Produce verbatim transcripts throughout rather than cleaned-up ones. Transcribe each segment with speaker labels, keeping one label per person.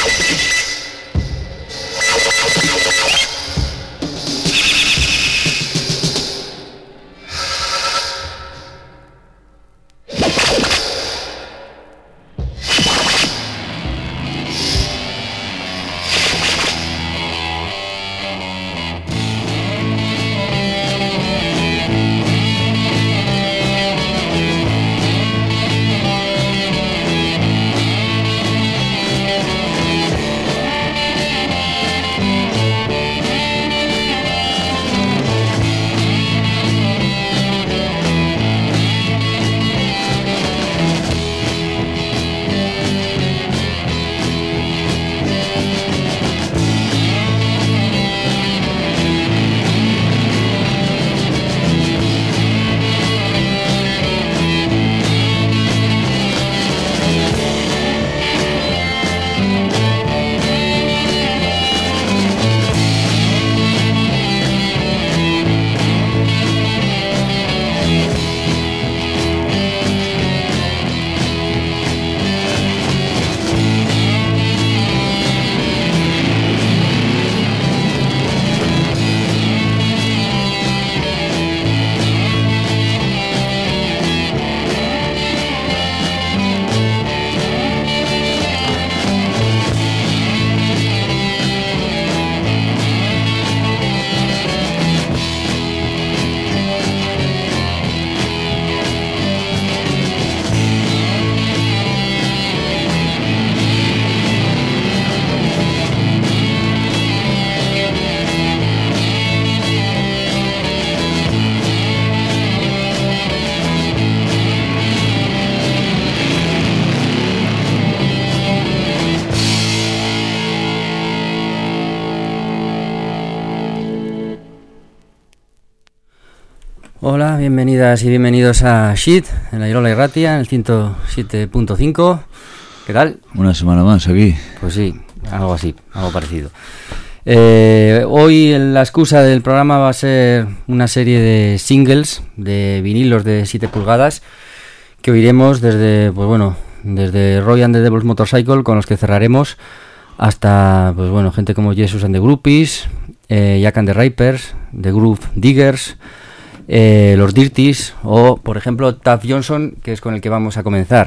Speaker 1: Hola, bienvenidas y bienvenidos a Shit, en la Irola y Ratia, en el ciento siete punto cinco. ¿Qué tal?
Speaker 2: Una semana más aquí.
Speaker 1: Pues sí, algo así, algo parecido. Eh, hoy la excusa del programa va a ser una serie de singles, de vinilos de siete pulgadas, que oiremos desde, pues bueno, desde Roy and the Devil's Motorcycle, con los que cerraremos, hasta, pues bueno, gente como Jesus and the Groupies, eh, Jack and the Ripers, The Groove Diggers, eh, los Dirties, o por ejemplo Tuff Johnson, que es con el que vamos a comenzar.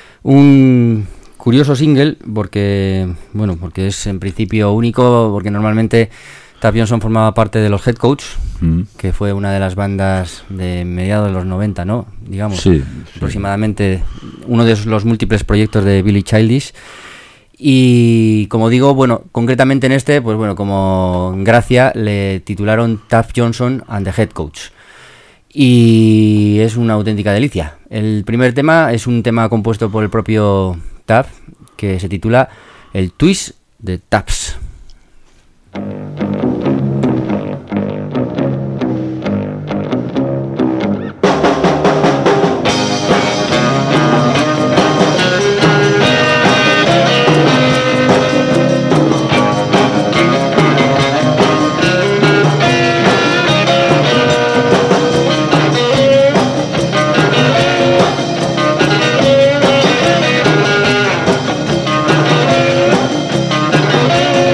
Speaker 1: Un curioso single porque, bueno, porque es en principio único, porque normalmente Tuff Johnson formaba parte de los Head Coach, mm. que fue una de las bandas de mediados de los noventa, ¿no? Digamos,
Speaker 2: sí,
Speaker 1: aproximadamente sí. Uno de los múltiples proyectos de Billy Childish. Y como digo, bueno, concretamente en este, pues bueno, como gracia le titularon Tuff Johnson and the Head Coach. Y es una auténtica delicia. El primer tema es un tema compuesto por el propio Tuff, que se titula El Twist de Tuffs.
Speaker 3: We'll be right back.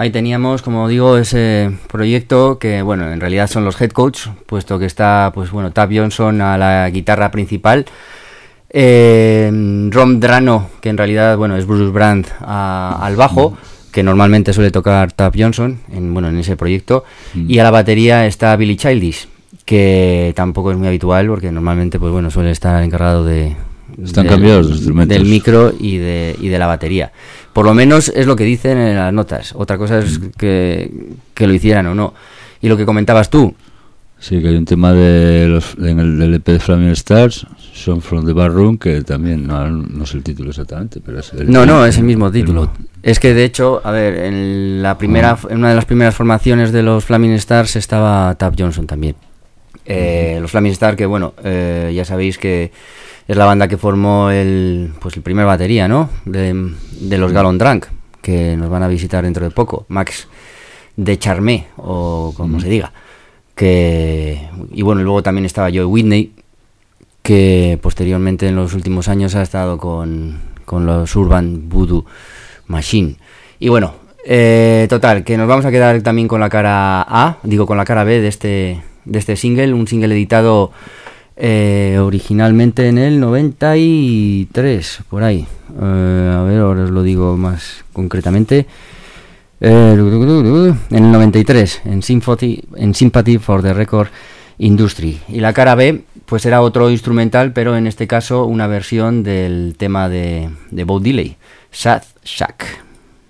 Speaker 1: ahí teníamos, como digo, ese proyecto que, bueno, en realidad son los head coach, puesto que está, pues bueno, Tav Johnson a la guitarra principal, eh, Ron Drano, que en realidad, bueno, es Bruce Brand a, al bajo, que normalmente suele tocar Tav Johnson en, bueno, en ese proyecto, mm. y a la batería está Billy Childish, que tampoco es muy habitual porque normalmente, pues bueno, suele estar encargado de
Speaker 2: están
Speaker 1: del,
Speaker 2: cambiados los instrumentos,
Speaker 1: del micro y de y de la batería. Por lo menos es lo que dicen en las notas. Otra cosa es mm. que, que lo hicieran o no. Y lo que comentabas tú.
Speaker 2: Sí, que hay un tema de los, en el del E P de Flaming Stars, Song from the Bar Room, que también no, no es el título exactamente, pero es el
Speaker 1: no, no, es el mismo título. El, es que de hecho, a ver, en la primera, en una de las primeras formaciones de los Flaming Stars estaba Tav Johnson también. Eh, los Flaming Stars, que bueno, eh, ya sabéis que es la banda que formó el pues el primer batería, ¿no? De, de los Gallon Drunk, que nos van a visitar dentro de poco, Max de Charmé, o como mm. se diga. Que y bueno, luego también estaba Joe Whitney, que posteriormente en los últimos años ha estado con, con los Urban Voodoo Machine. Y bueno, eh, total, que nos vamos a quedar también con la cara A, digo con la cara B de este de este single, un single editado eh, originalmente en el noventa y tres, por ahí. Eh, a ver, ahora os lo digo más concretamente. Eh, en el noventa y tres, en Sympathy, en Sympathy for the Record Industry. Y la cara B, pues era otro instrumental, pero en este caso una versión del tema de, de Bo Diddley, Sad Shack.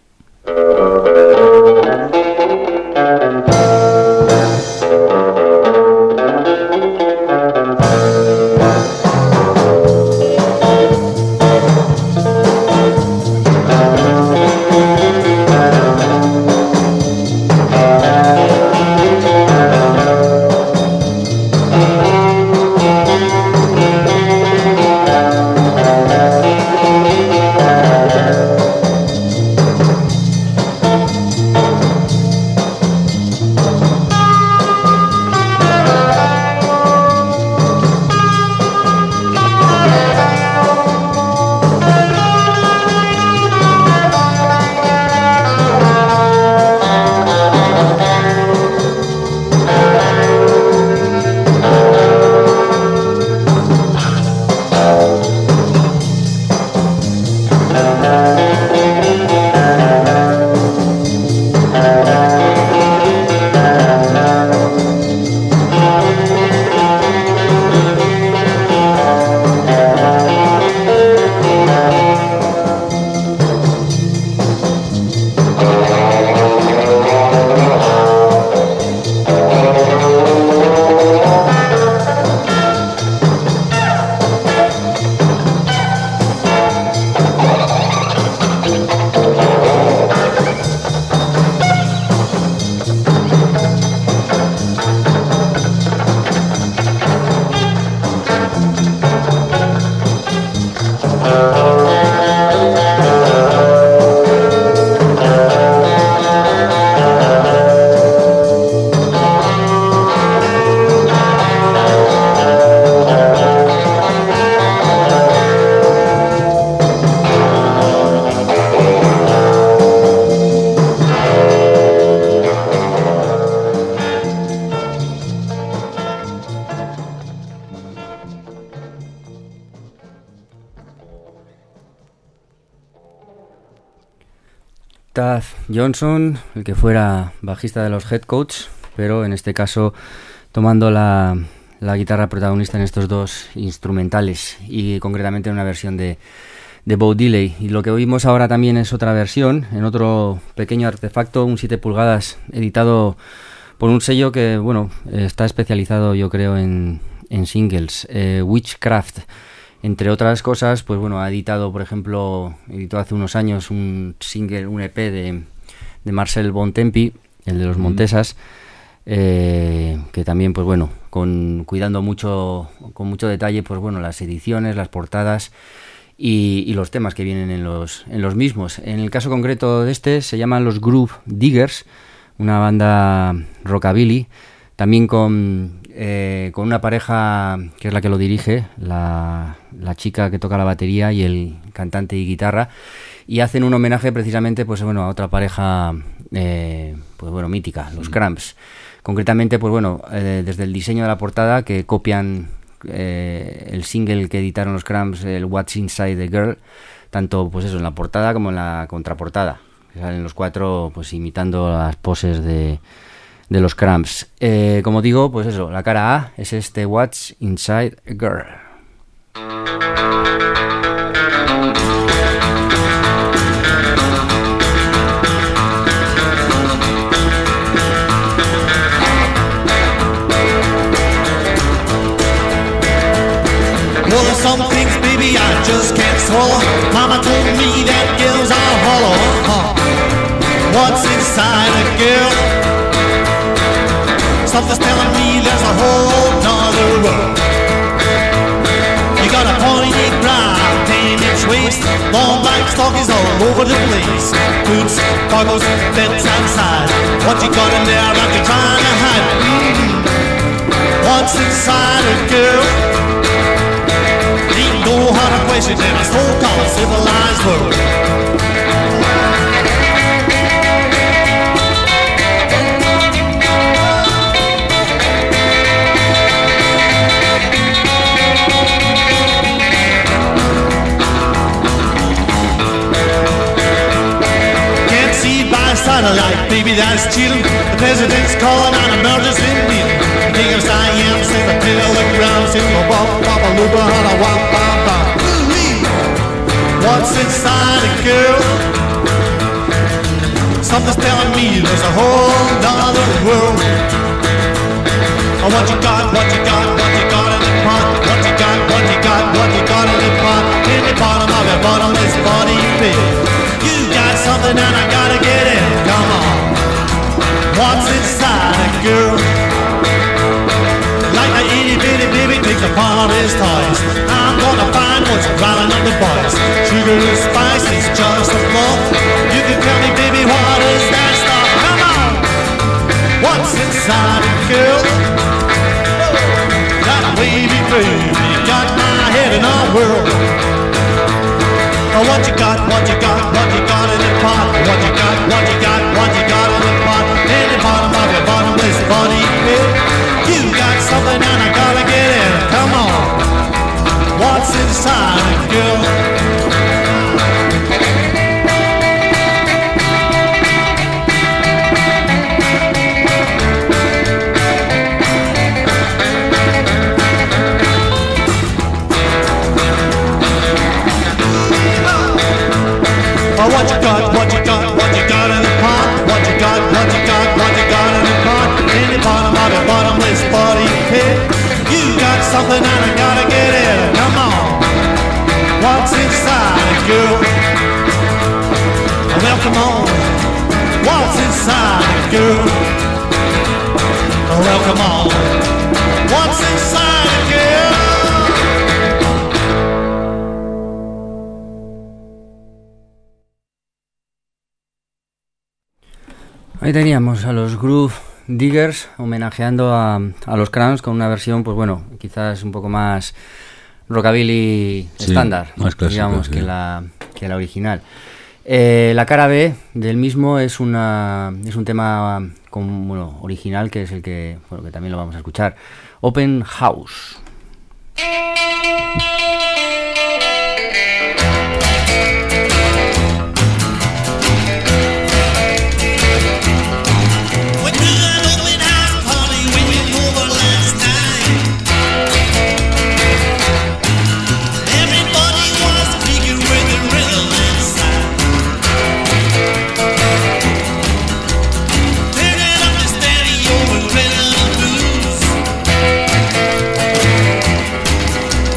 Speaker 1: Tav Johnson, el que fuera bajista de los Head Coach, pero en este caso tomando la, la guitarra protagonista en estos dos instrumentales y concretamente en una versión de, de Bo Diddley. Y lo que oímos ahora también es otra versión, en otro pequeño artefacto, un siete pulgadas editado por un sello que, bueno, está especializado yo creo en, en singles, eh, Witchcraft. Entre otras cosas, pues bueno, ha editado, por ejemplo, editó hace unos años un single, un E P de, de Marcel Bontempi, el de los Montesas, eh, que también, pues bueno, con cuidando mucho, con mucho detalle, pues bueno, las ediciones, las portadas y, y los temas que vienen en los, en los mismos. En el caso concreto de este, se llaman los Groove Diggers, una banda rockabilly, también con... Eh, con una pareja que es la que lo dirige, la, la chica que toca la batería y el cantante y guitarra, y hacen un homenaje precisamente pues bueno a otra pareja eh, pues bueno, mítica, los Cramps. Concretamente, pues bueno, eh, desde el diseño de la portada, que copian eh, el single que editaron los Cramps, el What's Inside the Girl, tanto pues eso en la portada como en la contraportada, que salen los cuatro pues imitando las poses de, de los Cramps. Eh, como digo, pues eso, la cara A es este What's Inside a Girl.
Speaker 3: Well, there's some things, baby, I just can't swallow. Mama told me that girls are hollow. Uh-huh. What's inside a girl? Something's telling me there's a whole nother world. You got a pointy brow, ten-inch waist, long black stockings all over the place. Boots, goggles, bits outside. What you got in there that you're trying to hide? Mm-hmm. What's inside a girl? No harder question in a so-called civilized world. Can't see it by satellite, baby, that's cheating. The president's calling on emergency meeting. The biggest I am, say the telegrams in the bop, bop, a loop, and a wop, bop, bop. What's inside a girl? Something's telling me there's a whole nother world. Oh, what you got, what you got, what you got in the pot? What you got, what you got, what you got in the pot? In the bottom of your bottomless body pit. You got something and I gotta get it. Come on. What's inside a girl? Like a itty bitty baby takes apart his toys. I'm gonna find what's riling up the boys. Sugar and spice is just a bluff. You can tell me, baby, what is that stuff? Come on! What's inside a girl? That wavy baby, you got my head in a whirl. Oh, what you got, what you got, what you got in the pot? What you got, what you got, what you got in the pot? In the bottom of your bottomless body pit. You got something and I gotta get it. Come on. What's inside a girl? Oh, what you got, what you got, what you got in the pot? What you got, what you got, what you got in the pot? In the bottom of your bottomless body pit. You got something and I gotta get it. Come on. What's inside a girl? Well, come on. What's inside a girl? Well, come on. What's inside a girl?
Speaker 1: Ahí teníamos a los Groove Diggers homenajeando a, a los Cramps con una versión, pues bueno, quizás un poco más rockabilly
Speaker 2: sí,
Speaker 1: estándar,
Speaker 2: más clásica,
Speaker 1: digamos,
Speaker 2: sí.
Speaker 1: que la que la original. Eh, la cara B del mismo es una es un tema con, bueno, original, que es el que, bueno, que también lo vamos a escuchar. Open House.
Speaker 3: Turn it up the stereo and play the blues.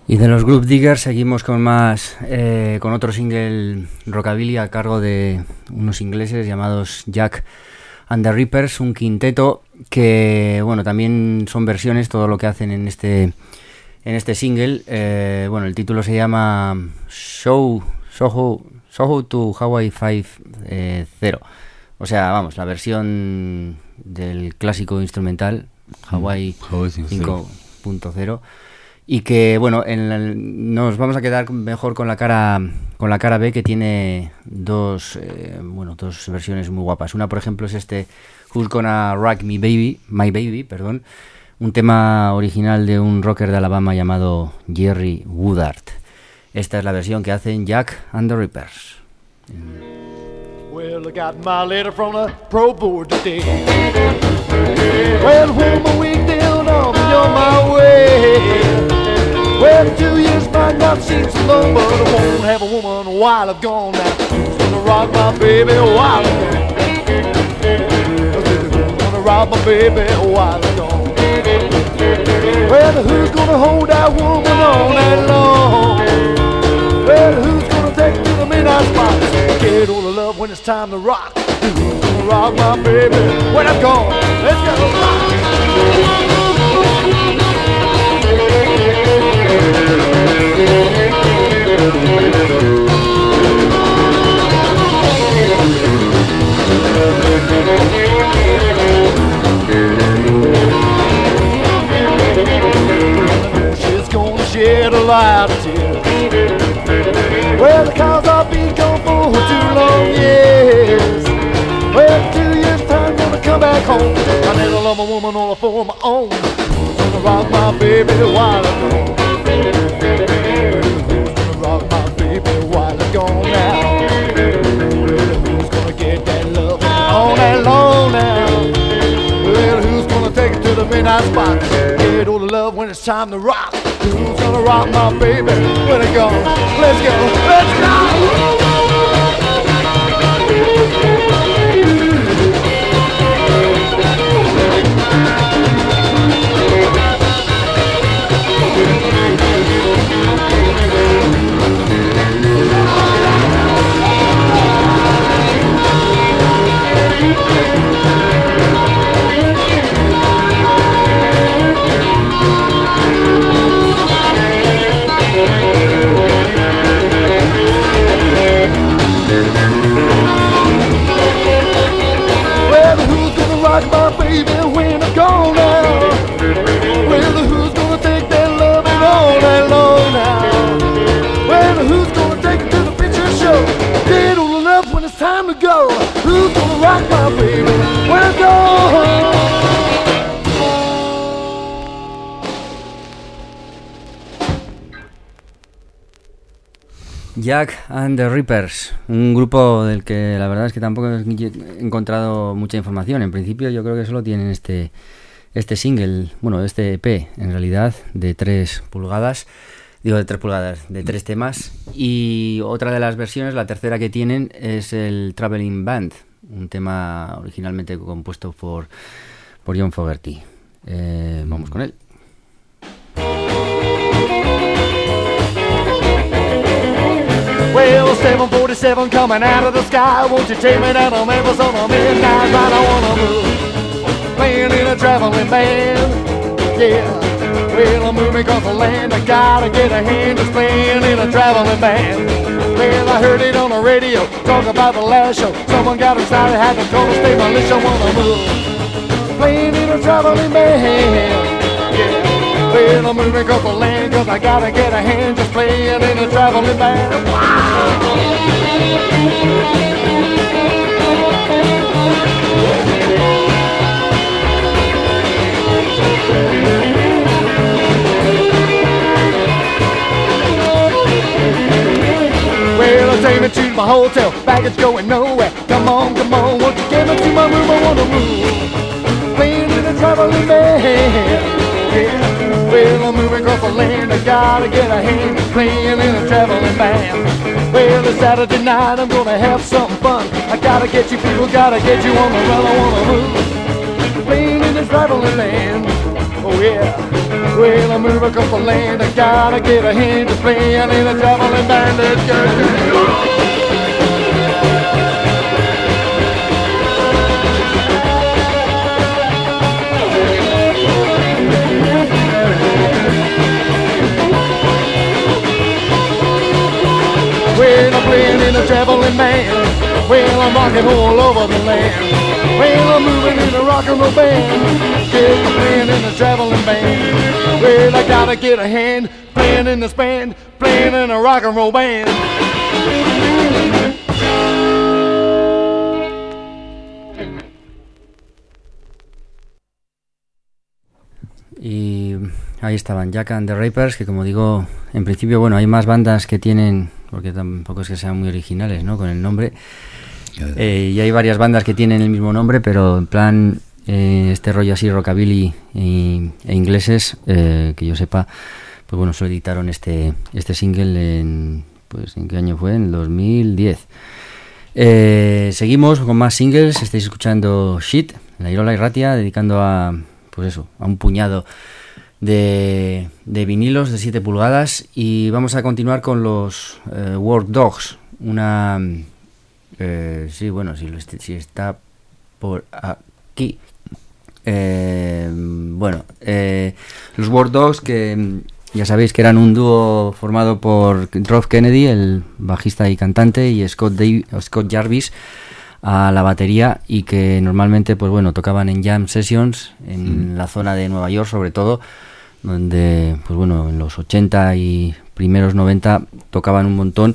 Speaker 1: Y de los Groove Diggers seguimos con más, eh, con otro single rockabilly a cargo de unos ingleses llamados Jack and the Rippers, un quinteto que, bueno, también son versiones, todo lo que hacen en este, en este single. Eh, bueno, el título se llama Show, Soho, Soho to Hawaii cinco cero. O sea, vamos, la versión del clásico instrumental Hawaii cinco punto cero. Y que, bueno, en la, nos vamos a quedar mejor con la cara con la cara B, que tiene dos eh, bueno dos versiones muy guapas. Una, por ejemplo, es este Who's Gonna Rock Me Baby, My Baby, perdón, un tema original de un rocker de Alabama llamado Jerry Woodard. Esta es la versión que hacen Jack and the Rippers.
Speaker 3: Well, I got my letter from the pro board today. Well, when my week down, I'll be on my way. Well, two years might not seem so long, but I won't have a woman while I've gone now. Who's gonna rock my baby while I'm gone? Who's gonna rock my baby while I'm gone? Well, who's gonna hold that woman all night long? Well, who's gonna take to the midnight spot? Get all the love when it's time to rock. Who's gonna rock my baby when I'm gone? Let's go. She's gonna shed a lot of tears. Well, the cause I've been gone for too long years. Well, two years time gonna come back home. I need to love a woman all for my own. Gonna rock my baby while I'm gone. Gonna rock my baby while I'm gone now. Well, who's gonna get that love all night long now? Well, who's gonna take it to the midnight spot? Get all the love when it's time to rock. Who's gonna rock my baby when it goes? Let's go, let's go! My baby when I'm gone now. Well, who's gonna take that loving all night long now? Well, who's gonna take it to the picture show? Get all the love when it's time to go. Who's gonna rock my baby when I'm gone?
Speaker 1: Jack and the Rippers, un grupo del que la verdad es que tampoco he encontrado mucha información. En principio yo creo que solo tienen este este single, bueno, este E P en realidad, de tres pulgadas, digo de tres pulgadas, de tres temas. Y otra de las versiones, la tercera que tienen, es el Traveling Band, un tema originalmente compuesto por, por John Fogerty. Eh, vamos con él.
Speaker 3: Well, seven forty-seven coming out of the sky. Won't you take me down to Memphis on a midnight ride? I wanna move, playing in a traveling band. Yeah, well, I'm moving across the land. I gotta get a hand just playing in a traveling band. Well, I heard it on the radio, talk about the last show. Someone got excited, had to call to stay my list. I wanna move, playing in a traveling band. Yeah. Well, I'm moving across the land, cause I gotta get a hand just playing in a traveling band. Wow! Well, I take me to my hotel, baggage going nowhere. Come on, come on, won't you get me to my room? I wanna move, playing in a traveling band. Yeah. Well, I'm moving across the land, I gotta get a hand playing in a traveling band. Well, it's Saturday night, I'm gonna have some fun. I gotta get you people, gotta get you on the run, I wanna move, playing in a traveling band. Oh yeah. Well, I'm moving across the land. I gotta get a hand to playing in a traveling band. Let's go. Well, I'm playing in a traveling band. Well, I'm rocking all over the land. Well, I'm moving in a rock and roll band. Yeah, I'm playing in a traveling band. Well, I gotta get a hand playing in this band, playing in a rock and roll band.
Speaker 1: Y ahí estaban Jack and the Rapers, que como digo, en principio, bueno, hay más bandas que tienen, porque tampoco es que sean muy originales, ¿no?, con el nombre. Eh, y hay varias bandas que tienen el mismo nombre, pero en plan eh, este rollo así rockabilly e, e ingleses, eh, que yo sepa, pues bueno, solo editaron este este single en, pues ¿en qué año fue? En el dos mil diez. Eh, seguimos con más singles. Estáis escuchando Shit, la Irola y Ratia, dedicando a, pues eso, a un puñado de, de vinilos de siete pulgadas, y vamos a continuar con los eh, War Dogs, una... Eh, sí, bueno, si, si está por aquí. Eh, bueno, eh, los War Dogs, que ya sabéis que eran un dúo formado por Rob Kennedy, el bajista y cantante, y Scott, Dave, Scott Jarvis a la batería, y que normalmente, pues bueno, tocaban en jam sessions en mm. la zona de Nueva York, sobre todo, donde, pues bueno, en los ochenta y primeros noventa tocaban un montón.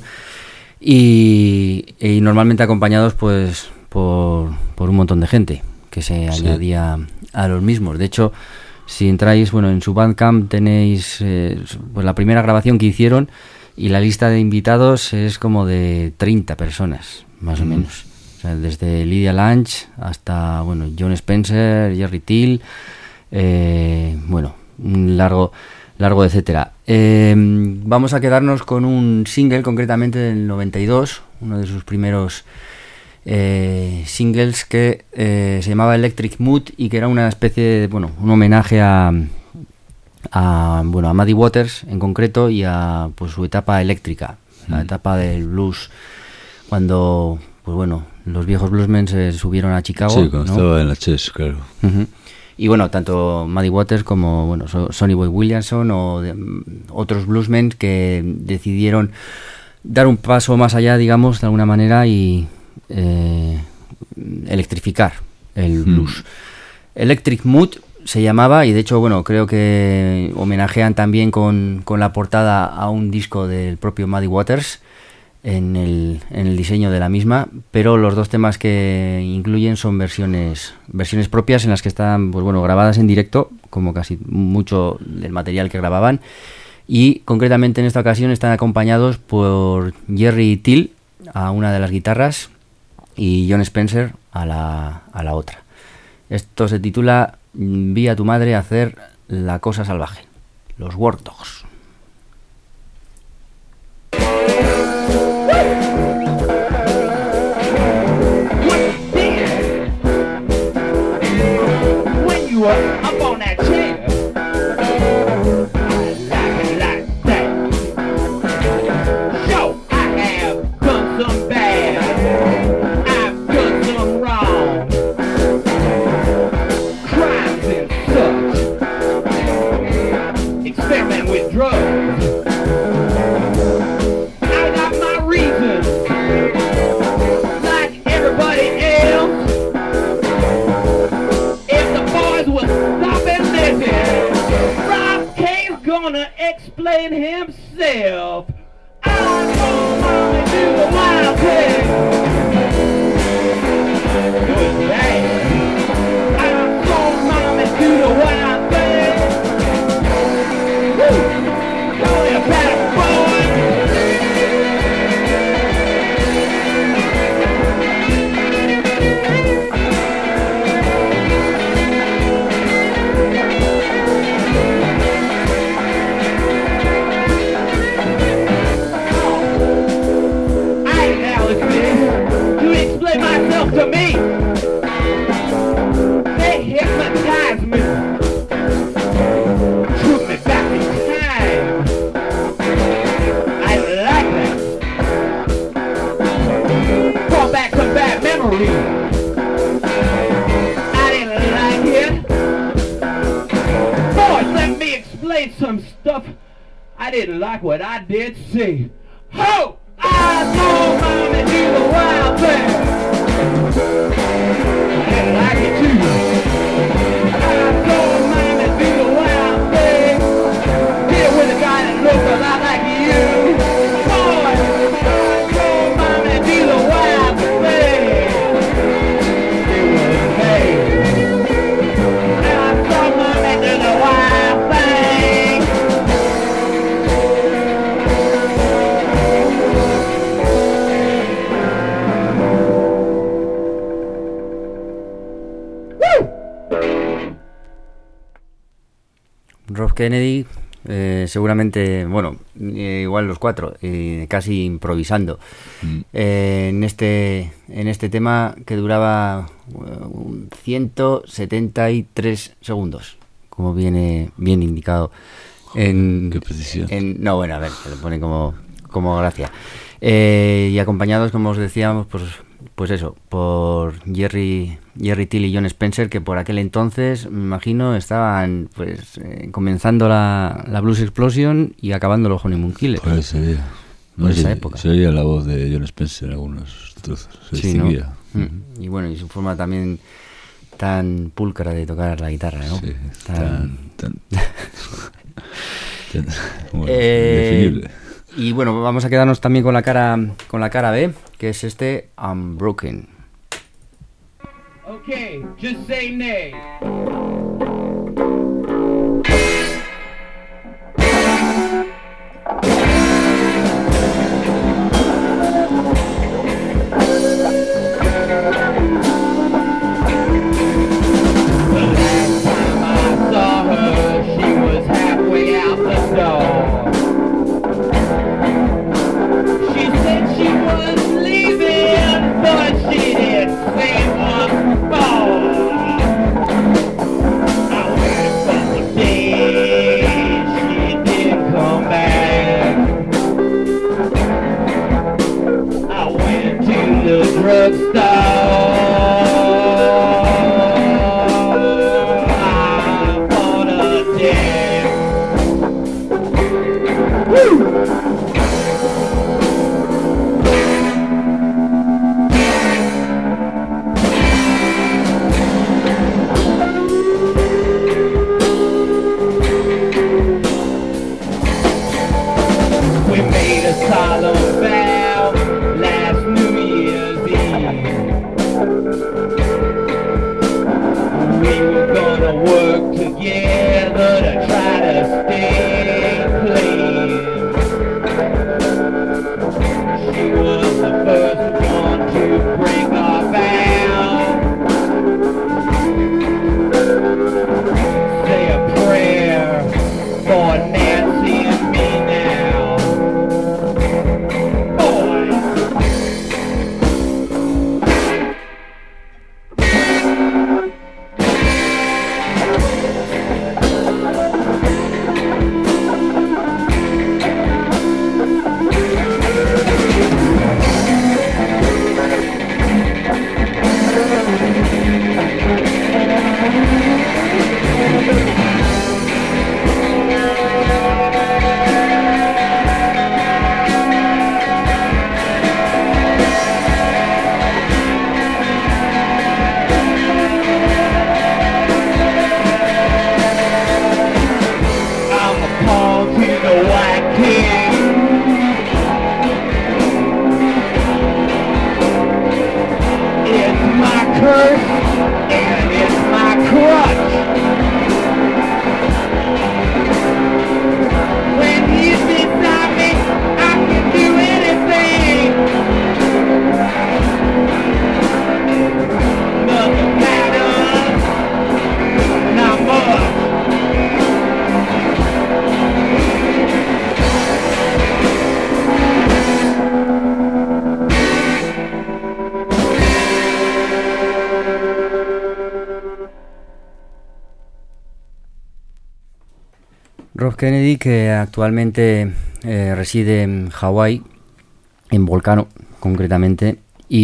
Speaker 1: Y, y normalmente acompañados pues por, por un montón de gente que se sí. añadía a los mismos. De hecho, si entráis, bueno, en su Bandcamp tenéis eh, pues la primera grabación que hicieron, y la lista de invitados es como de treinta personas, más mm. o menos. O sea, desde Lydia Lunch hasta, bueno, John Spencer, Jerry Till, eh, bueno, un largo... largo etcétera. Eh, vamos a quedarnos con un single concretamente del noventa y dos, uno de sus primeros eh, singles, que eh, se llamaba Electric Mood, y que era una especie de, bueno, un homenaje a, a bueno, a Muddy Waters en concreto, y a pues su etapa eléctrica, mm. la etapa del blues, cuando, pues bueno, los viejos bluesmen se subieron a Chicago.
Speaker 2: Sí, cuando
Speaker 1: ¿no?
Speaker 2: estaba en la Chess, claro.
Speaker 1: Uh-huh. Y bueno, tanto Muddy Waters como, bueno, Sonny Boy Williamson o de, um, otros bluesmen que decidieron dar un paso más allá, digamos, de alguna manera, y eh, electrificar el blues. Mm. Electric Mood se llamaba, y de hecho, bueno, creo que homenajean también con, con la portada a un disco del propio Muddy Waters en el, en el diseño de la misma, pero los dos temas que incluyen son versiones versiones propias, en las que están, pues bueno, grabadas en directo, como casi mucho del material que grababan, y concretamente en esta ocasión están acompañados por Jerry Till a una de las guitarras y John Spencer a la, a la otra. Esto se titula Vi a tu madre hacer la cosa salvaje, los War Dogs.
Speaker 4: Up on that chair, I like it like that. So I have done some bad, I've done some wrong, crimes and such, experiment with drugs. I got my reasons, like everybody else. Gonna explain himself. I'm gonna mommy do the wild thing. Good day. I'm gonna mommy do the wild thing. Woo! Call you a bad boy. To me, what I did see. Ho! I saw mommy do the wild thing. And I get to you. I saw mommy do the wild thing. Here with a guy that looks a lot like you. Boy, I saw mommy do the wild thing. It was me. I saw mommy do the wild thing.
Speaker 1: Rob Kennedy, eh, seguramente, bueno, eh, igual los cuatro, eh, casi improvisando, mm. eh, en este en este tema que duraba uh, ciento setenta y tres segundos, como viene bien indicado. En,
Speaker 2: Qué precisión.
Speaker 1: En, no, bueno, a ver, se le pone como, como gracia. Eh, y acompañados, como os decíamos, pues, pues eso, por Jerry, Jerry Till y John Spencer, que por aquel entonces, me imagino, estaban pues eh, comenzando la, la Blues Explosion y acabando los Honeymoon Killers.
Speaker 2: Por ese día.
Speaker 1: Por
Speaker 2: No,
Speaker 1: esa
Speaker 2: se,
Speaker 1: época.
Speaker 2: Se oía la voz de John Spencer en algunos trozos. Se
Speaker 1: Sí, ¿no?
Speaker 2: distinguía.
Speaker 1: Mm. Y bueno, y su forma también tan pulcra de tocar la guitarra, ¿no?
Speaker 2: Sí,
Speaker 1: tan...
Speaker 2: tan... tan, tan bueno,
Speaker 1: eh,
Speaker 2: indefinible.
Speaker 1: Y bueno, vamos a quedarnos también con la cara con la cara B, que es este Unbroken.
Speaker 4: Okay, just say nay.
Speaker 1: Rob Kennedy, que actualmente eh, reside en Hawái, en Volcano concretamente,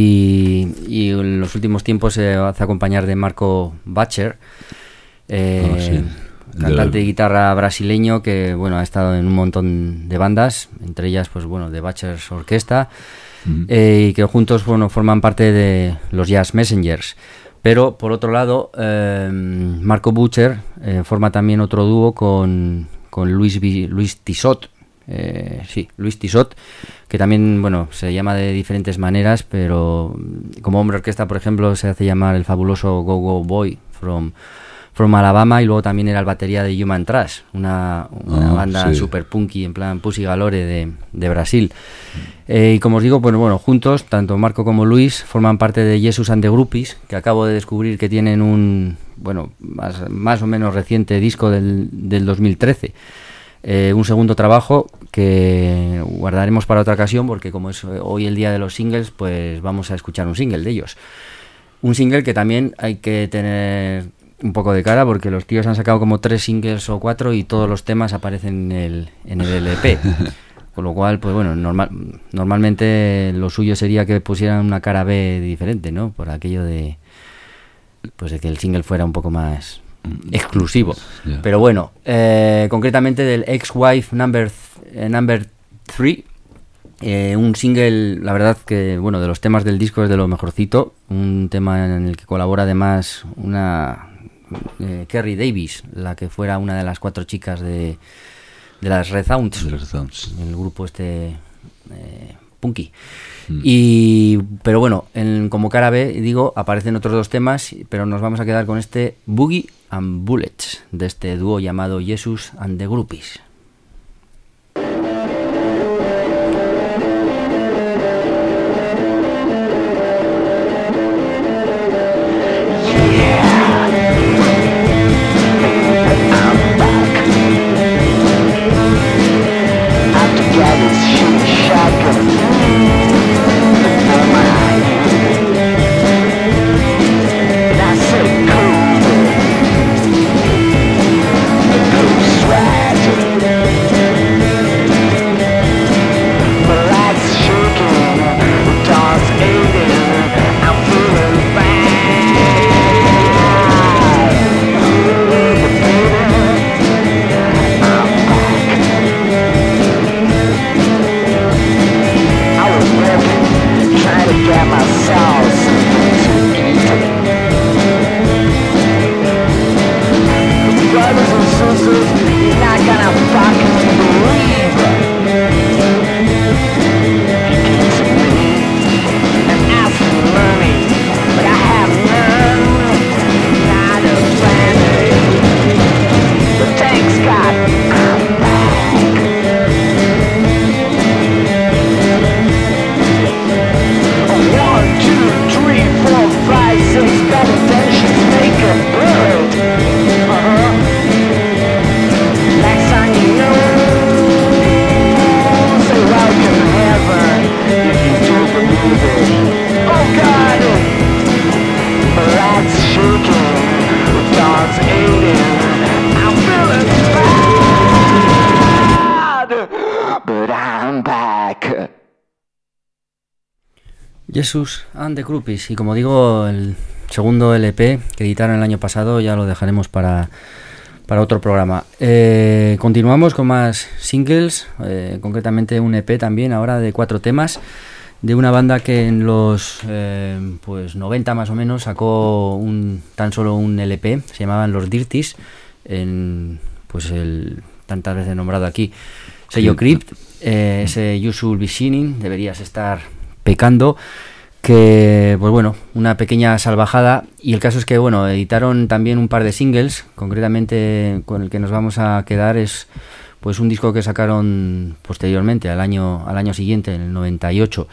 Speaker 1: y, y en los últimos tiempos se hace acompañar de Marco Butcher, eh,
Speaker 2: Oh, sí.
Speaker 1: cantante de guitarra brasileño que, bueno, ha estado en un montón de bandas, entre ellas, pues bueno, The Butchers Orquesta, uh-huh. eh, y que juntos, bueno, forman parte de los Jazz Messengers. Pero, por otro lado, eh, Marco Butcher eh, forma también otro dúo con, con Luis, Luis Tissot, eh, sí, Luis Tissot, que también, bueno, se llama de diferentes maneras, pero como hombre orquesta, por ejemplo, se hace llamar el fabuloso Go Go Boy from... From Alabama, y luego también era el batería de Human Trash, una, una oh, banda sí. super punky, en plan Pussy Galore de, de Brasil. Eh, y como os digo, pues bueno, juntos, tanto Marco como Luis forman parte de Jesus and the Groupies, que acabo de descubrir que tienen un, bueno, más, más o menos reciente disco del, del dos mil trece. Eh, un segundo trabajo que guardaremos para otra ocasión, porque como es hoy el día de los singles, pues vamos a escuchar un single de ellos. Un single que también hay que tener un poco de cara, porque los tíos han sacado como tres singles o cuatro y todos los temas aparecen en el, en el L P, con lo cual, pues bueno, normal, normalmente lo suyo sería que pusieran una cara B diferente, ¿no? Por aquello de, pues de que el single fuera un poco más exclusivo. Yeah. Pero bueno, eh, concretamente del Ex-Wife Number th- Number three, eh, un single, la verdad que, bueno, de los temas del disco es de lo mejorcito, un tema en el que colabora además una Eh, Kerry Davis, la que fuera una de las cuatro chicas de, de las Red Sounds,
Speaker 2: Red Sounds.
Speaker 1: el grupo este eh, punky. Mm. Y pero bueno, en, como cara B, digo, aparecen otros dos temas, pero nos vamos a quedar con este Boogie and Bullets, de este dúo llamado Jesus and the Groupies. Jesus and the Groupies, y como digo, el segundo L P que editaron el año pasado ya lo dejaremos para, para otro programa. Eh, continuamos con más singles, eh, concretamente un E P también ahora de cuatro temas de una banda que en los eh, pues noventa más o menos sacó un, tan solo un L P, se llamaban Los Dirties, en pues el tantas veces nombrado aquí sello Crypt, eh, ese You Should Be Sinning, deberías estar pecando, que pues bueno, una pequeña salvajada. Y el caso es que bueno, editaron también un par de singles, concretamente con el que nos vamos a quedar es pues un disco que sacaron posteriormente al año al año siguiente, en el noventa y ocho.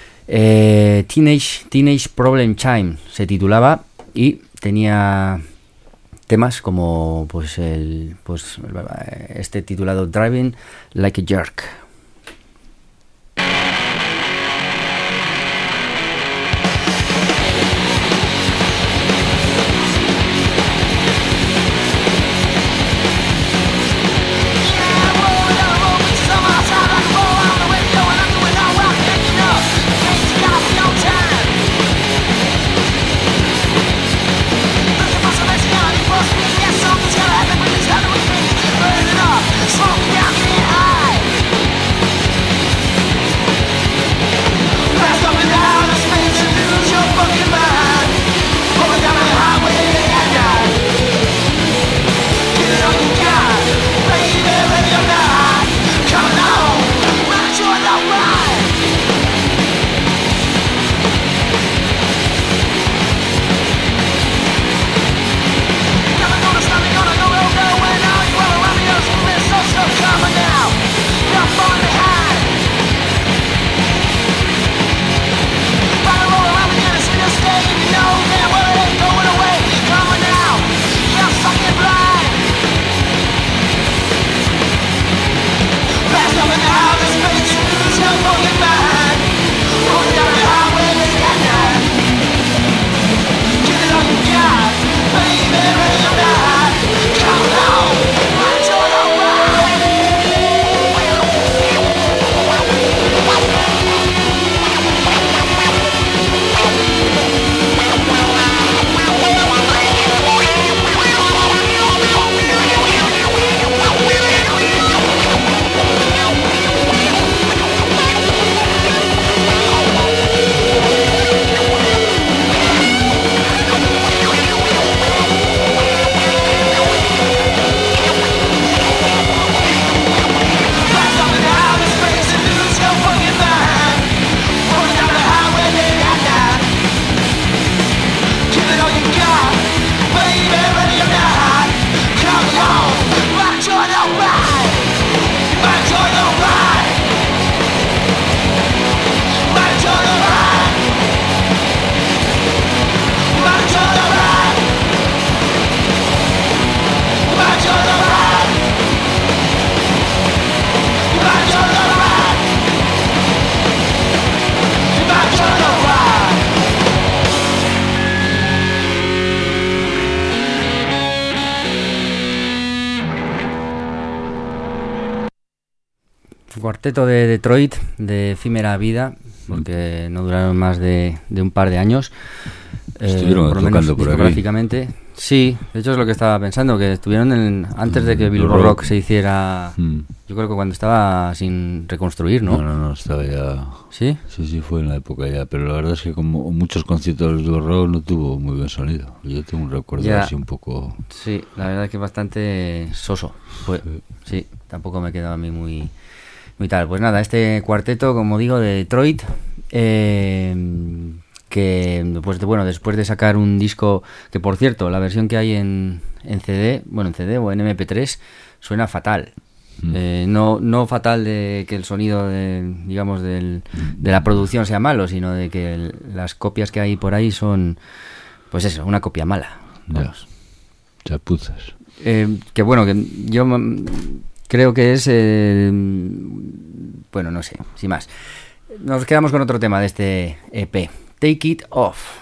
Speaker 1: eh, Teenage Teenage Problem Time se titulaba, y tenía temas como pues el pues este titulado Driving Like a Jerk.
Speaker 5: It's gotta happen, but it's gotta
Speaker 1: cuarteto de Detroit, de efímera vida, porque no duraron más de, de un par de años.
Speaker 2: Estuvieron
Speaker 1: eh, por lo
Speaker 2: tocando
Speaker 1: menos
Speaker 2: por aquí.
Speaker 1: discográficamente. Sí, de hecho es lo que estaba pensando, que estuvieron en, antes de que Billboard Rock se hiciera,
Speaker 2: Mm.
Speaker 1: yo creo que cuando estaba sin reconstruir, ¿no?
Speaker 2: No, no, no, estaba ya...
Speaker 1: ¿Sí?
Speaker 2: Sí, sí, fue en la época ya, pero la verdad es que como muchos conciertos de rock no tuvo muy buen sonido. Yo tengo un recuerdo
Speaker 1: Ya.
Speaker 2: así un poco...
Speaker 1: Sí, la verdad es que bastante soso. Pues, sí, tampoco me quedaba a mí muy, muy tal. Pues nada, este cuarteto, como digo, de Detroit, eh, que pues de- bueno, después de sacar un disco, que por cierto, la versión que hay en, en C D, bueno, en C D o en M P tres, suena fatal.
Speaker 2: Mm.
Speaker 1: Eh, no, no fatal de que el sonido de, digamos, del, de la producción sea malo, sino de que el- las copias que hay por ahí son, pues eso, una copia mala.
Speaker 2: Ya,
Speaker 1: Vamos.
Speaker 2: chapuzas.
Speaker 1: Eh, que bueno, que yo mm, creo que es, eh, bueno, no sé, sin más. Nos quedamos con otro tema de este E P, Take It Off.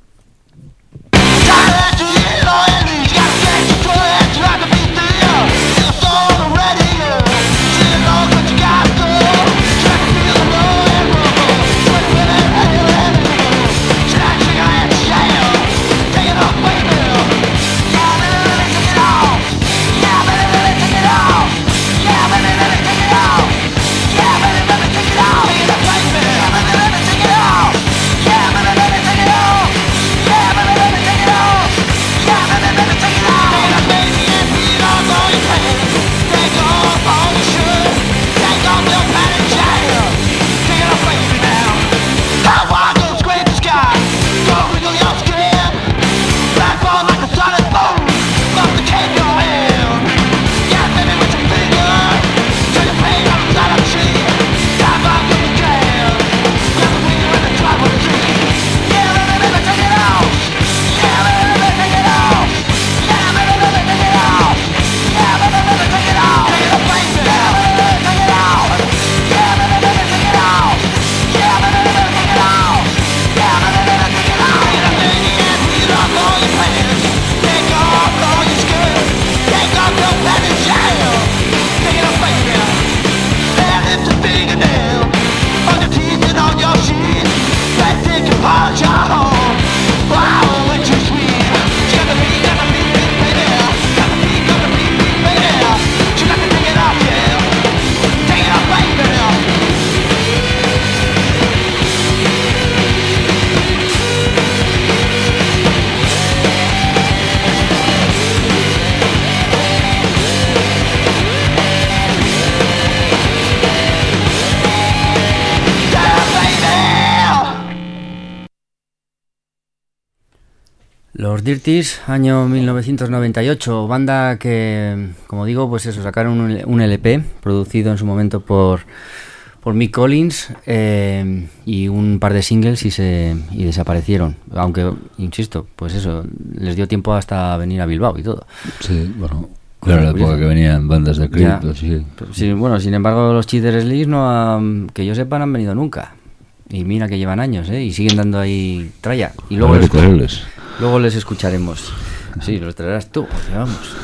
Speaker 1: Los Dirties, año mil novecientos noventa y ocho, banda que, como digo, pues eso, sacaron un, un L P producido en su momento por, por Mick Collins eh, y un par de singles y se y desaparecieron. Aunque, insisto, pues eso, les dio tiempo hasta venir a Bilbao y todo.
Speaker 2: Sí, bueno, claro, la época que venían bandas de
Speaker 1: Ya.
Speaker 2: cripto, sí.
Speaker 1: Sí, bueno, sin embargo, los Cheater Slicks no han- que yo sepa no han venido nunca. Y mira que llevan años, ¿eh? Y siguen dando ahí tralla. Y luego
Speaker 2: Habrá
Speaker 1: les,
Speaker 2: que traerles.
Speaker 1: luego les escucharemos. Sí, los traerás tú, porque vamos.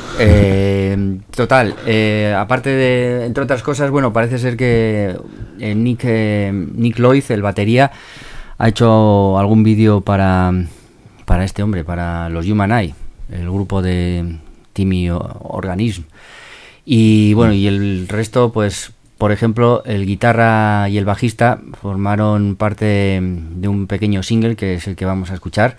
Speaker 1: Eh, total, eh, aparte de, entre otras cosas, bueno, parece ser que eh, Nick, eh, Nick Lloyd, el batería, ha hecho algún vídeo para, para este hombre, para los Human Eye, el grupo de Timmy Organism. Y bueno, y el resto, pues, por ejemplo, el guitarra y el bajista formaron parte de un pequeño single que es el que vamos a escuchar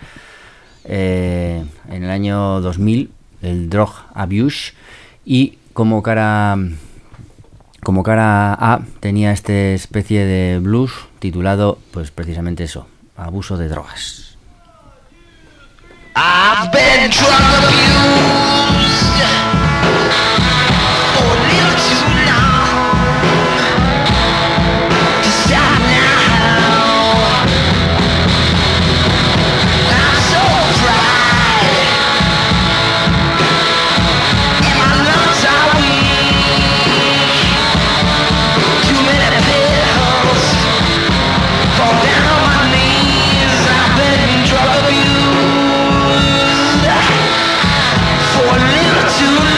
Speaker 1: eh, en el año dos mil, el Drug Abuse, y como cara como cara A tenía esta especie de blues titulado, pues precisamente eso, Abuso de Drogas.
Speaker 5: I've been drug abused for a little too long to stop now. I'm so fried and my lungs are weak. Too many pills fall down on my knees. I've been drug abused for a little too long.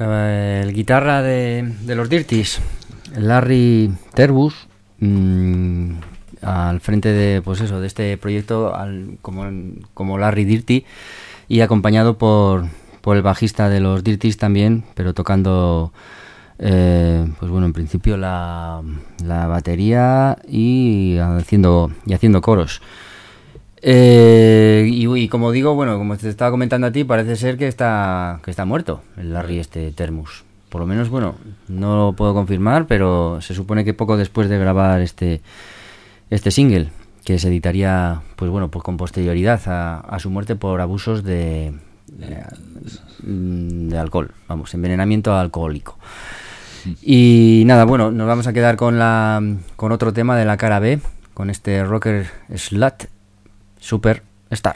Speaker 1: Eh, el guitarra de, de los Dirties, Larry Terbus, mmm, al frente de, pues eso, de este proyecto, al, como, como Larry Dirty, y acompañado por, por el bajista de los Dirties también, pero tocando, eh, pues bueno, en principio la, la batería y haciendo, y haciendo coros. Eh, y, y como digo, bueno, como te estaba comentando a ti, parece ser que está que está muerto el Larry este Termus. Por lo menos, bueno, no lo puedo confirmar, pero se supone que poco después de grabar este este single, que se editaría, pues bueno, pues con posterioridad a, a su muerte por abusos de, de de alcohol, vamos, envenenamiento alcohólico. Y nada, bueno, nos vamos a quedar con la con otro tema de la cara B, con este rocker slut Superstar.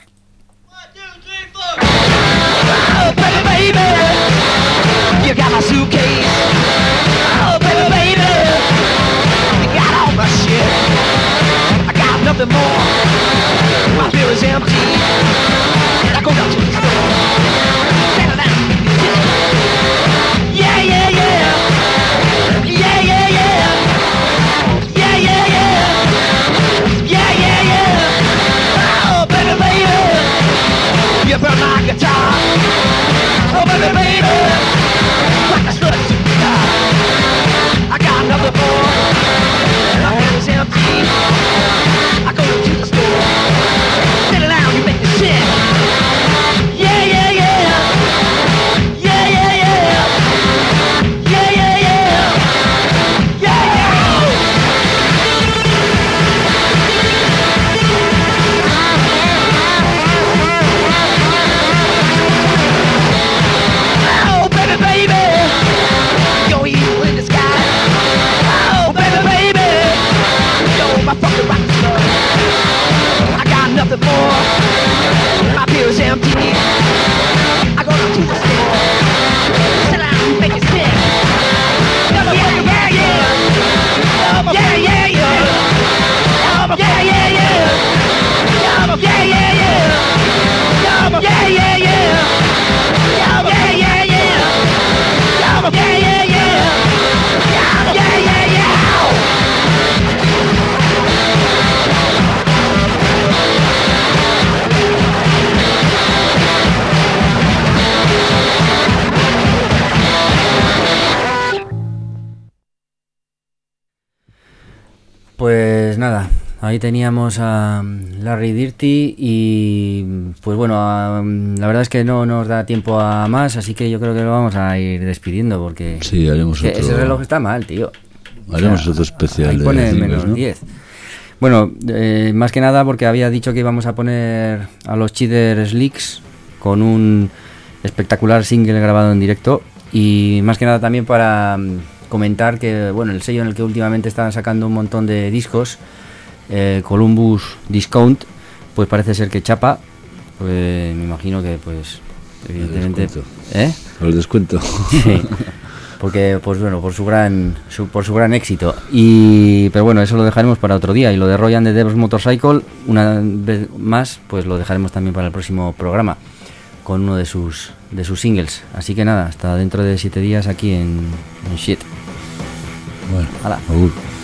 Speaker 5: Oh, baby, baby, you got my suitcase. Oh, baby, baby, you got all my shit. I got nothing more. My beer is empty. And I go down to the store. Settle down. Yeah, yeah, yeah. Yeah, yeah, yeah. Yeah, yeah, yeah. Yeah, yeah, yeah. Oh, baby, baby, you burn my guitar. Oh, baby, baby, like a slut superstar. I got nothing more. My head is empty. I go to the store. Sit down, you make me sick. Yeah, yeah, yeah. Yeah, yeah, yeah. Yeah, yeah, yeah. Yeah, yeah. Oh, baby, baby, you're evil in disguise. Oh, baby, baby, you're my fucking rock star. I got nothing more. My beer is empty. I go down to the store. Sit down, make it sick. Yeah, yeah, yeah, yeah. Yeah, yeah, yeah. Yeah, yeah, yeah. Yeah, yeah, yeah. Yeah, yeah, yeah. Yeah, yeah, yeah, yeah. Yeah, yeah, yeah. Yeah, yeah, yeah, yeah.
Speaker 1: Pues nada, ahí teníamos a Larry Dirty y pues bueno, a, la verdad es que no nos da tiempo a más, así que yo creo que lo vamos a ir despidiendo porque
Speaker 2: Sí, haremos
Speaker 1: que
Speaker 2: otro.
Speaker 1: ese reloj está mal, tío.
Speaker 2: Haremos
Speaker 1: O sea,
Speaker 2: otro especial
Speaker 1: ahí
Speaker 2: de
Speaker 1: pone
Speaker 2: singles,
Speaker 1: menos
Speaker 2: ¿no?
Speaker 1: diez. Bueno, eh, más que nada porque había dicho que íbamos a poner a los Cheater Slicks con un espectacular single grabado en directo y más que nada también para mm, comentar que bueno, el sello en el que últimamente están sacando un montón de discos, eh, Columbus Discount, pues parece ser que chapa, pues me imagino que pues evidentemente,
Speaker 2: descuento.
Speaker 1: ¿eh?
Speaker 2: Al descuento.
Speaker 1: Sí. Porque pues bueno, por su gran su, por su gran éxito. Y pero bueno, eso lo dejaremos para otro día y lo de Roy and the Devil's Motorcycle una vez más, pues lo dejaremos también para el próximo programa con uno de sus de sus singles. Así que nada, hasta dentro de siete días aquí en, en Shit.
Speaker 2: Bueno,
Speaker 1: Hala.
Speaker 2: agur.